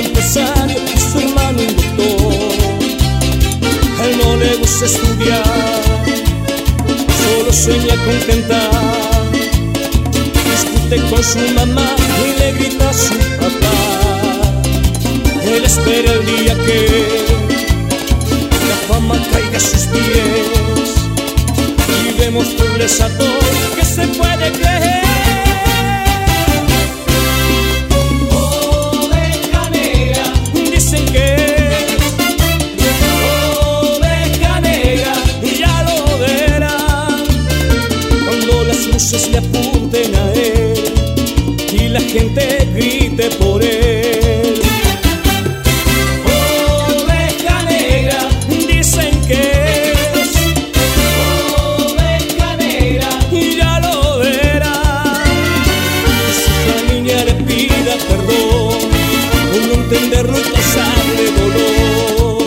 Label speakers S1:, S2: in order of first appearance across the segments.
S1: empresario y su hermano un doctor. A él no le gusta estudiar, solo sueña con cantar. Discute con su mamá y le grita a su papá. Él espera el día que la fama caiga a sus pies y demostrarles a todos que se puede creer.
S2: Oveja negra,
S1: Dicen que
S2: oveja negra,
S1: ya lo verán cuando las luces le apunten a él y la gente grite por él.
S2: oveja negra,
S1: Dicen que
S2: oveja negra,
S1: ya lo verán. Si la niña le pida perdón por no entenderlo y pasarle dolor.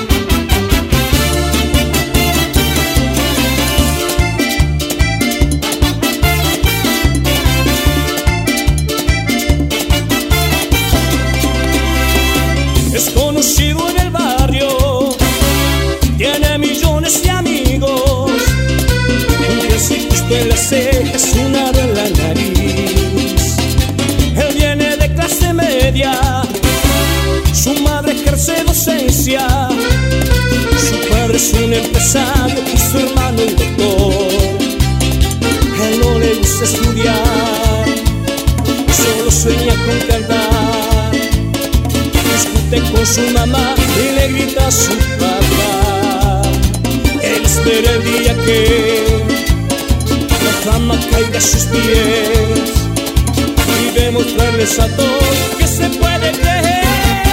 S1: Es conocido en el barrio, tiene millones de amigos, un piercing justo en las cejas, un aro en la nariz. Él viene de clase media, su madre ejerce docencia, su padre es un empresario y su hermano un doctor. A él no le gusta estudiar, solo sueña con cantar. Discute con su mamá y le grita a su papá. Él espera el día que la fama caiga a sus pies y demostrarles a todos que se puede creer.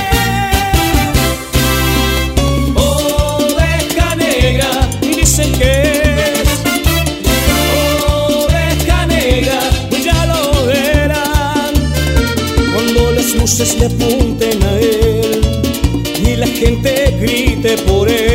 S2: oveja negra,
S1: Dicen que
S2: oveja negra,
S1: ya lo verán cuando las luces le apunten a él y la gente grite por él.